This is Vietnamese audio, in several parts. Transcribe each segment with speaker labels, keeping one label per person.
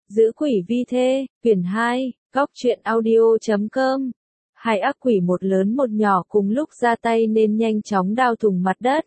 Speaker 1: Giữ quỷ vi thê, quyển 2, góc truyện audio.com. Hai ác quỷ một lớn một nhỏ cùng lúc ra tay nên nhanh chóng đao thủng mặt đất.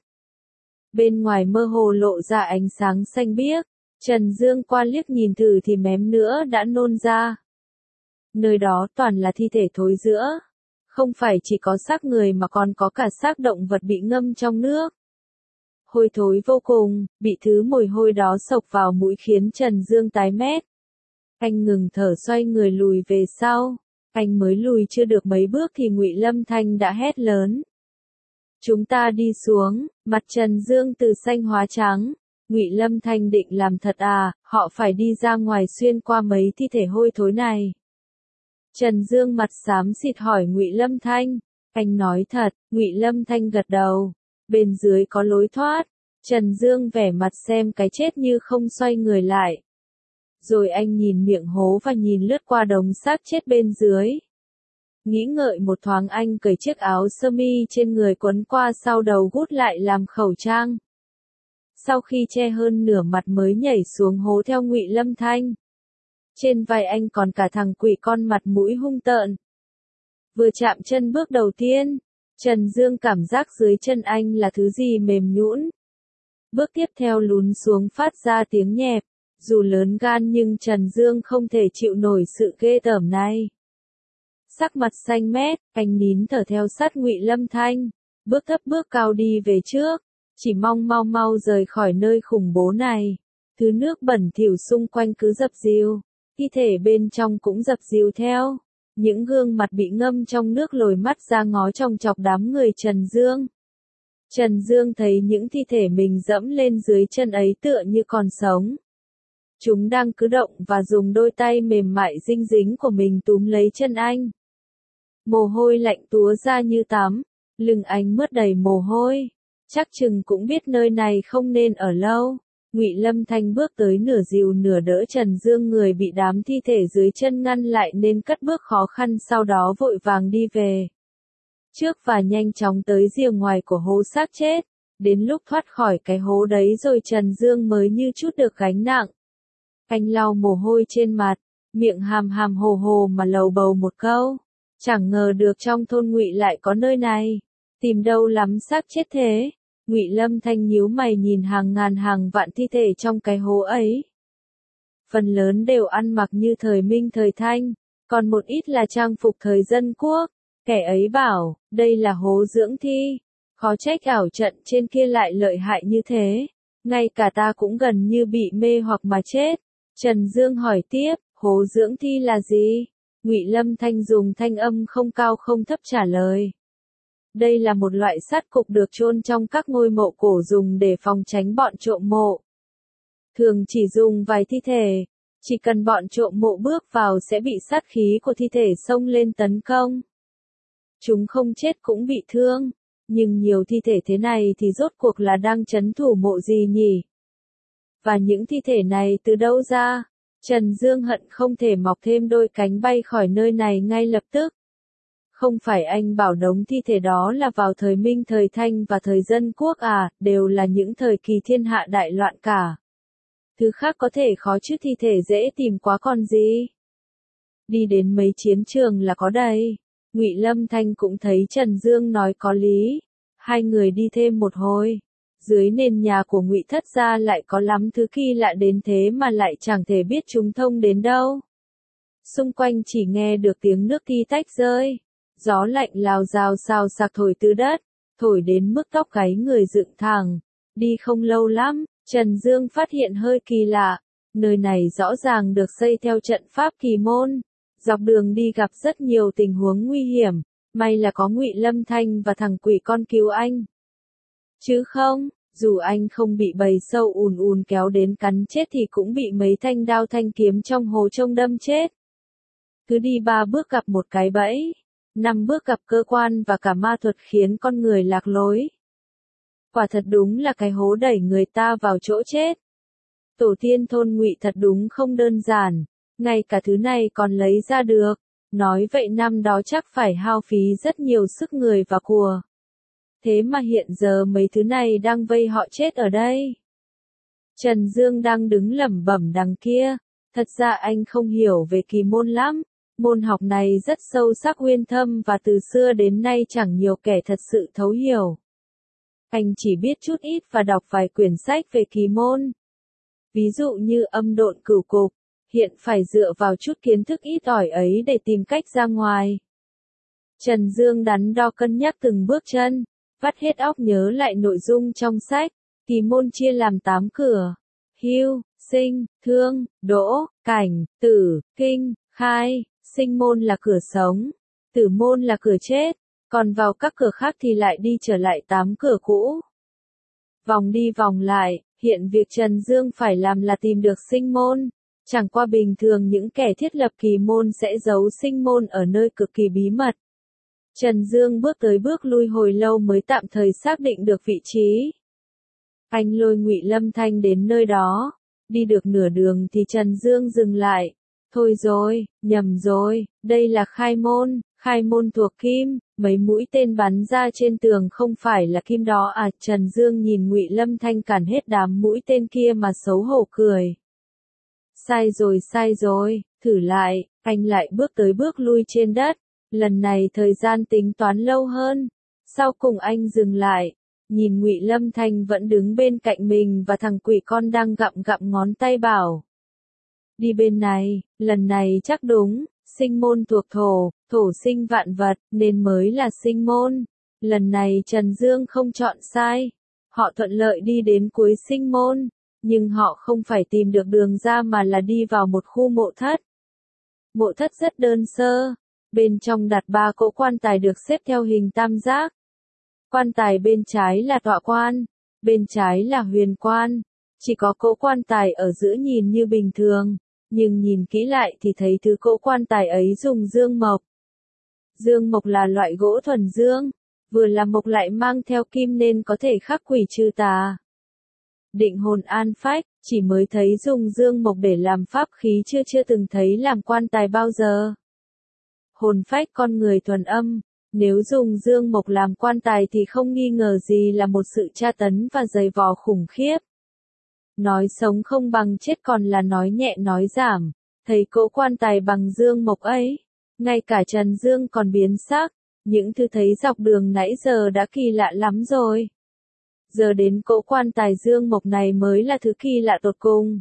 Speaker 1: Bên ngoài mơ hồ lộ ra ánh sáng xanh biếc, Trần Dương qua liếc nhìn thử thì mém nữa đã nôn ra. Nơi đó toàn là thi thể thối rữa. Không phải chỉ có xác người mà còn có cả xác động vật bị ngâm trong nước. Hôi thối vô cùng, bị thứ mùi hôi đó xộc vào mũi khiến Trần Dương tái mét. Anh ngừng thở xoay người lùi về sau. Anh mới lùi chưa được mấy bước thì Ngụy Lâm Thanh đã hét lớn. Chúng ta đi xuống, mặt Trần Dương từ xanh hóa trắng. Ngụy Lâm Thanh định làm thật à, họ phải đi ra ngoài xuyên qua mấy thi thể hôi thối này. Trần Dương mặt xám xịt hỏi Ngụy Lâm Thanh. Anh nói thật, Ngụy Lâm Thanh gật đầu. Bên dưới có lối thoát. Trần Dương vẻ mặt xem cái chết như không xoay người lại. Rồi anh nhìn miệng hố và nhìn lướt qua đống xác chết bên dưới. Nghĩ ngợi một thoáng anh cởi chiếc áo sơ mi trên người quấn qua sau đầu gút lại làm khẩu trang. Sau khi che hơn nửa mặt mới nhảy xuống hố theo Ngụy Lâm Thanh. Trên vai anh còn cả thằng quỷ con mặt mũi hung tợn. Vừa chạm chân bước đầu tiên, Trần Dương cảm giác dưới chân anh là thứ gì mềm nhũn. Bước tiếp theo lún xuống phát ra tiếng nhẹp. Dù lớn gan nhưng Trần Dương không thể chịu nổi sự ghê tởm này. Sắc mặt xanh mét, anh nín thở theo sát Ngụy Lâm Thanh, bước thấp bước cao đi về trước, chỉ mong mau mau rời khỏi nơi khủng bố này. Thứ nước bẩn thỉu xung quanh cứ dập dìu, thi thể bên trong cũng dập dìu theo. Những gương mặt bị ngâm trong nước lồi mắt ra ngó chòng chọc đám người Trần Dương. Trần Dương thấy những thi thể mình dẫm lên dưới chân ấy tựa như còn sống. Chúng đang cử động và dùng đôi tay mềm mại dinh dính của mình túm lấy chân anh. Mồ hôi lạnh túa ra như tắm, lưng anh mướt đầy mồ hôi. Chắc chừng cũng biết nơi này không nên ở lâu. Ngụy Lâm Thanh bước tới nửa dìu nửa đỡ Trần Dương, người bị đám thi thể dưới chân ngăn lại nên cất bước khó khăn, sau đó vội vàng đi về trước và nhanh chóng tới rìa ngoài của hố xác chết. Đến lúc thoát khỏi cái hố đấy rồi Trần Dương mới như chút được gánh nặng. Anh lau mồ hôi trên mặt, miệng hàm hàm hồ hồ mà lầu bầu một câu. Chẳng ngờ được trong thôn Ngụy lại có nơi này. Tìm đâu lắm xác chết thế. Ngụy Lâm Thanh nhíu mày nhìn hàng ngàn hàng vạn thi thể trong cái hố ấy. Phần lớn đều ăn mặc như thời Minh thời Thanh, còn một ít là trang phục thời Dân Quốc. Kẻ ấy bảo, đây là hố dưỡng thi. Khó trách ảo trận trên kia lại lợi hại như thế. Ngay cả ta cũng gần như bị mê hoặc mà chết. Trần Dương hỏi tiếp, hố dưỡng thi là gì? Ngụy Lâm Thanh dùng thanh âm không cao không thấp trả lời. Đây là một loại sắt cục được chôn trong các ngôi mộ cổ dùng để phòng tránh bọn trộm mộ. Thường chỉ dùng vài thi thể, chỉ cần bọn trộm mộ bước vào sẽ bị sát khí của thi thể xông lên tấn công. Chúng không chết cũng bị thương, nhưng nhiều thi thể thế này thì rốt cuộc là đang trấn thủ mộ gì nhỉ? Và những thi thể này từ đâu ra? Trần Dương hận không thể mọc thêm đôi cánh bay khỏi nơi này ngay lập tức. Không phải anh bảo đống thi thể đó là vào thời Minh thời Thanh và thời Dân Quốc à, đều là những thời kỳ thiên hạ đại loạn cả. Thứ khác có thể khó chứ thi thể dễ tìm quá còn gì. Đi đến mấy chiến trường là có đây. Ngụy Lâm Thanh cũng thấy Trần Dương nói có lý. Hai người đi thêm một hồi. Dưới nền nhà của Ngụy Thất gia lại có lắm thứ kỳ lạ đến thế mà lại chẳng thể biết chúng thông đến đâu. Xung quanh chỉ nghe được tiếng nước ti tách rơi. Gió lạnh lào rào xào xạc thổi từ đất, thổi đến mức tóc gáy người dựng thẳng. Đi không lâu lắm, Trần Dương phát hiện hơi kỳ lạ. Nơi này rõ ràng được xây theo trận pháp kỳ môn. Dọc đường đi gặp rất nhiều tình huống nguy hiểm. May là có Ngụy Lâm Thanh và thằng quỷ con cứu anh. Chứ không, dù anh không bị bầy sâu ùn ùn kéo đến cắn chết thì cũng bị mấy thanh đao thanh kiếm trong hố trông đâm chết. Cứ đi 3 bước gặp một cái bẫy, 5 bước gặp cơ quan và cả ma thuật khiến con người lạc lối. Quả thật đúng là cái hố đẩy người ta vào chỗ chết. Tổ tiên thôn Ngụy thật đúng không đơn giản, ngay cả thứ này còn lấy ra được. Nói vậy năm đó chắc phải hao phí rất nhiều sức người và của. Thế mà hiện giờ mấy thứ này đang vây họ chết ở đây. Trần Dương đang đứng lẩm bẩm đằng kia, Thật ra anh không hiểu về kỳ môn lắm. Môn học này rất sâu sắc uyên thâm và từ xưa đến nay chẳng nhiều kẻ thật sự thấu hiểu. Anh chỉ biết chút ít và đọc vài quyển sách về kỳ môn. Ví dụ như âm độn cửu cục, hiện phải dựa vào chút kiến thức ít ỏi ấy để tìm cách ra ngoài. Trần Dương đắn đo cân nhắc từng bước chân, vắt hết óc nhớ lại nội dung trong sách. Kỳ môn chia làm 8 cửa: hưu, sinh, thương, đỗ, cảnh, tử, kinh, khai. Sinh môn là cửa sống, tử môn là cửa chết, còn vào các cửa khác thì lại đi trở lại 8 cửa cũ. Vòng đi vòng lại, hiện việc Trần Dương phải làm là tìm được sinh môn. Chẳng qua bình thường những kẻ thiết lập kỳ môn sẽ giấu sinh môn ở nơi cực kỳ bí mật. Trần Dương bước tới bước lui hồi lâu mới tạm thời xác định được vị trí. Anh lôi Ngụy Lâm Thanh đến nơi đó. Đi được nửa đường thì Trần Dương dừng lại. Thôi rồi, nhầm rồi, đây là khai môn thuộc kim, mấy mũi tên bắn ra trên tường không phải là kim đó à? Trần Dương nhìn Ngụy Lâm Thanh cản hết đám mũi tên kia mà xấu hổ cười. Sai rồi, thử lại, anh lại bước tới bước lui trên đất, lần này thời gian tính toán lâu hơn. Sau cùng anh dừng lại, nhìn Ngụy Lâm Thanh vẫn đứng bên cạnh mình và thằng quỷ con đang gặm ngón tay bảo. Đi bên này, lần này chắc đúng, sinh môn thuộc thổ, thổ sinh vạn vật, nên mới là sinh môn. Lần này Trần Dương không chọn sai. Họ thuận lợi đi đến cuối sinh môn, nhưng họ không phải tìm được đường ra mà là đi vào một khu mộ thất. Mộ thất rất đơn sơ, bên trong đặt 3 cỗ quan tài được xếp theo hình tam giác. Quan tài bên trái là tọa quan, bên trái là huyền quan. Chỉ có cỗ quan tài ở giữa nhìn như bình thường, nhưng nhìn kỹ lại thì thấy thứ cỗ quan tài ấy dùng dương mộc. Dương mộc là loại gỗ thuần dương, vừa là mộc lại mang theo kim nên có thể khắc quỷ trừ tà. Định hồn an phách, chỉ mới thấy dùng dương mộc để làm pháp khí chưa từng thấy làm quan tài bao giờ. Hồn phách con người thuần âm, nếu dùng dương mộc làm quan tài thì không nghi ngờ gì là một sự tra tấn và dày vò khủng khiếp. Nói sống không bằng chết còn là nói nhẹ nói giảm, thấy cỗ quan tài bằng dương mộc ấy, ngay cả Trần Dương còn biến sắc, những thứ thấy dọc đường nãy giờ đã kỳ lạ lắm rồi. Giờ đến cỗ quan tài dương mộc này mới là thứ kỳ lạ tột cùng.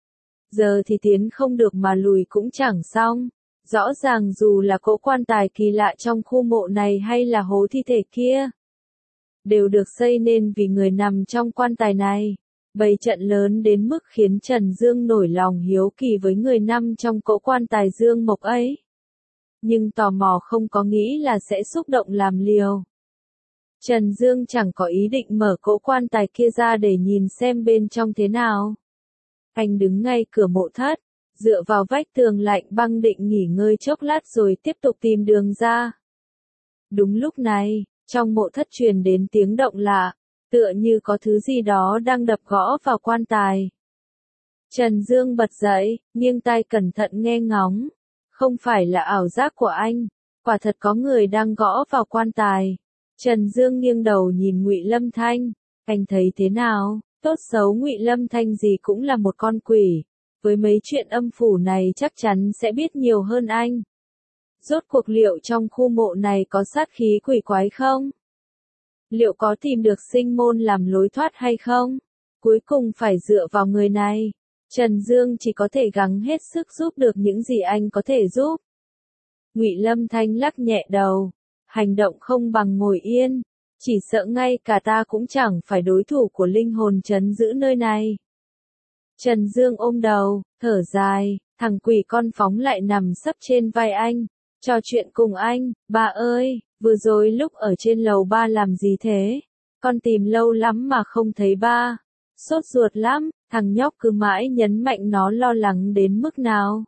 Speaker 1: Giờ thì tiến không được mà lùi cũng chẳng xong. Rõ ràng dù là cỗ quan tài kỳ lạ trong khu mộ này hay là hố thi thể kia, đều được xây nên vì người nằm trong quan tài này. Bày trận lớn đến mức khiến Trần Dương nổi lòng hiếu kỳ với người nằm trong cỗ quan tài dương mộc ấy. Nhưng tò mò không có nghĩ là sẽ xúc động làm liều. Trần Dương chẳng có ý định mở cỗ quan tài kia ra để nhìn xem bên trong thế nào. Anh đứng ngay cửa mộ thất, dựa vào vách tường lạnh băng định nghỉ ngơi chốc lát rồi tiếp tục tìm đường ra. Đúng lúc này, trong mộ thất truyền đến tiếng động lạ, tựa như có thứ gì đó đang đập gõ vào quan tài. Trần Dương bật dậy, nghiêng tai cẩn thận nghe ngóng. Không phải là ảo giác của anh, quả thật có người đang gõ vào quan tài. Trần Dương nghiêng đầu nhìn Ngụy Lâm Thanh, anh thấy thế nào? Tốt xấu Ngụy Lâm Thanh gì cũng là một con quỷ, với mấy chuyện âm phủ này chắc chắn sẽ biết nhiều hơn anh. Rốt cuộc liệu trong khu mộ này có sát khí quỷ quái không? Liệu có tìm được sinh môn làm lối thoát hay không? Cuối cùng phải dựa vào người này. Trần Dương chỉ có thể gắng hết sức giúp được những gì anh có thể giúp. Ngụy Lâm Thanh lắc nhẹ đầu, hành động không bằng ngồi yên, chỉ sợ ngay cả ta cũng chẳng phải đối thủ của linh hồn trấn giữ nơi này. Trần Dương ôm đầu, thở dài, thằng quỷ con phóng lại nằm sấp trên vai anh, trò chuyện cùng anh. Ba ơi, vừa rồi lúc ở trên lầu ba làm gì thế? Con tìm lâu lắm mà không thấy ba. Sốt ruột lắm, thằng nhóc cứ mãi nhấn mạnh nó lo lắng đến mức nào.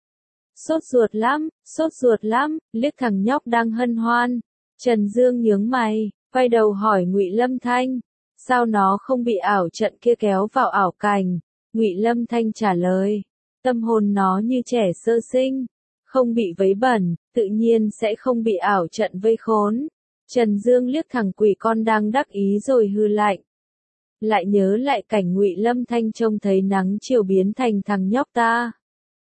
Speaker 1: Sốt ruột lắm, liếc thằng nhóc đang hân hoan. Trần Dương nhướng mày, quay đầu hỏi Ngụy Lâm Thanh, sao nó không bị ảo trận kia kéo vào ảo cảnh? Ngụy Lâm Thanh trả lời, tâm hồn nó như trẻ sơ sinh, không bị vấy bẩn, tự nhiên sẽ không bị ảo trận vây khốn. Trần Dương liếc thằng quỷ con đang đắc ý rồi hừ lạnh. Lại nhớ lại cảnh Ngụy Lâm Thanh trông thấy nắng chiều biến thành thằng nhóc ta.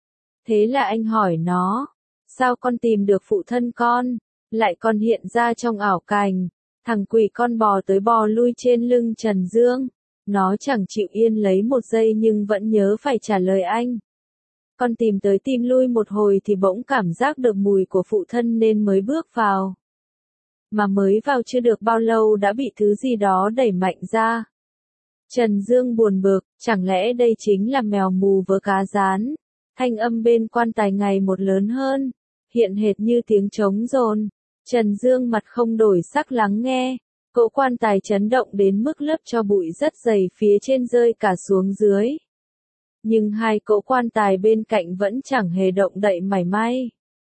Speaker 1: Thế là anh hỏi nó, sao con tìm được phụ thân con, lại còn hiện ra trong ảo cảnh. Thằng quỷ con bò tới bò lui trên lưng Trần Dương. Nó chẳng chịu yên lấy một giây nhưng vẫn nhớ phải trả lời anh. Con tìm tới tìm lui một hồi thì bỗng cảm giác được mùi của phụ thân nên mới bước vào. Mà mới vào chưa được bao lâu đã bị thứ gì đó đẩy mạnh ra. Trần Dương buồn bực, chẳng lẽ đây chính là mèo mù vớ cá rán. Thanh âm bên quan tài ngày một lớn hơn, hiện hệt như tiếng trống rồn. Trần Dương mặt không đổi sắc lắng nghe. Cỗ quan tài chấn động đến mức lớp tro bụi rất dày phía trên rơi cả xuống dưới. Nhưng hai cỗ quan tài bên cạnh vẫn chẳng hề động đậy mảy may.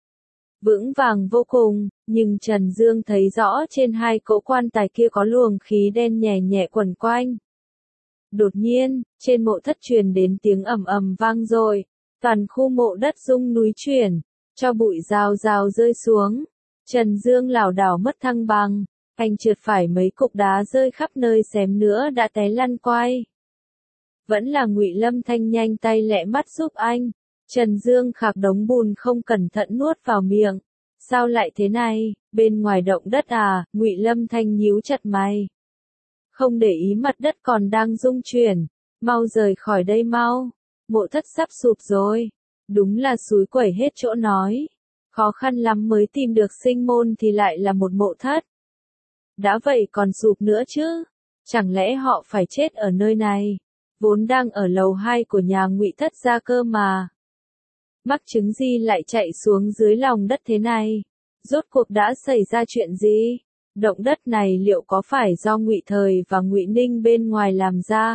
Speaker 1: Vững vàng vô cùng, nhưng Trần Dương thấy rõ trên hai cỗ quan tài kia có luồng khí đen nhẹ nhẹ quẩn quanh. Đột nhiên, trên mộ thất truyền đến tiếng ầm ầm vang dội, toàn khu mộ đất rung núi chuyển, cho bụi rào rào rơi xuống. Trần Dương lảo đảo mất thăng bằng, anh trượt phải mấy cục đá rơi khắp nơi xém nữa đã té lăn quay. Vẫn là Ngụy Lâm Thanh nhanh tay lẹ mắt giúp anh. Trần Dương khạc đống bùn không cẩn thận nuốt vào miệng. Sao lại thế này, bên ngoài động đất à? Ngụy Lâm Thanh nhíu chặt mày. Không để ý mặt đất còn đang rung chuyển. Mau rời khỏi đây mau. Mộ thất sắp sụp rồi. Đúng là xúi quẩy hết chỗ nói. Khó khăn lắm mới tìm được sinh môn thì lại là một mộ thất. Đã vậy còn sụp nữa chứ. Chẳng lẽ họ phải chết ở nơi này? Vốn đang ở lầu 2 của nhà Ngụy Thất gia cơ mà. Mắc chứng gì lại chạy xuống dưới lòng đất thế này? Rốt cuộc đã xảy ra chuyện gì? Động đất này liệu có phải do Ngụy Thời và Ngụy Ninh bên ngoài làm ra?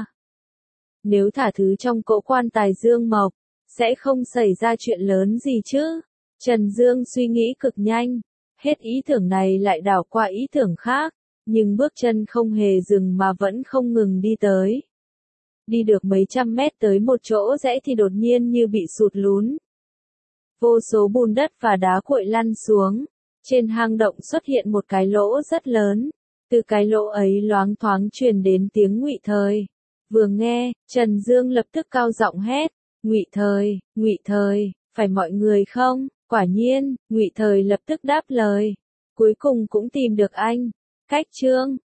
Speaker 1: Nếu thả thứ trong cỗ quan tài Dương Mộc, sẽ không xảy ra chuyện lớn gì chứ? Trần Dương suy nghĩ cực nhanh, hết ý tưởng này lại đảo qua ý tưởng khác, nhưng bước chân không hề dừng mà vẫn không ngừng đi tới. Đi được mấy trăm mét tới một chỗ rẽ thì đột nhiên như bị sụt lún. Vô số bùn đất và đá cuội lăn xuống. Trên hang động xuất hiện một cái lỗ rất lớn. Từ cái lỗ ấy loáng thoáng truyền đến tiếng Ngụy Thời. Vừa nghe, Trần Dương lập tức cao giọng hét. Ngụy Thời, phải mọi người không? Quả nhiên, Ngụy Thời lập tức đáp lời. Cuối cùng cũng tìm được anh. Cách chương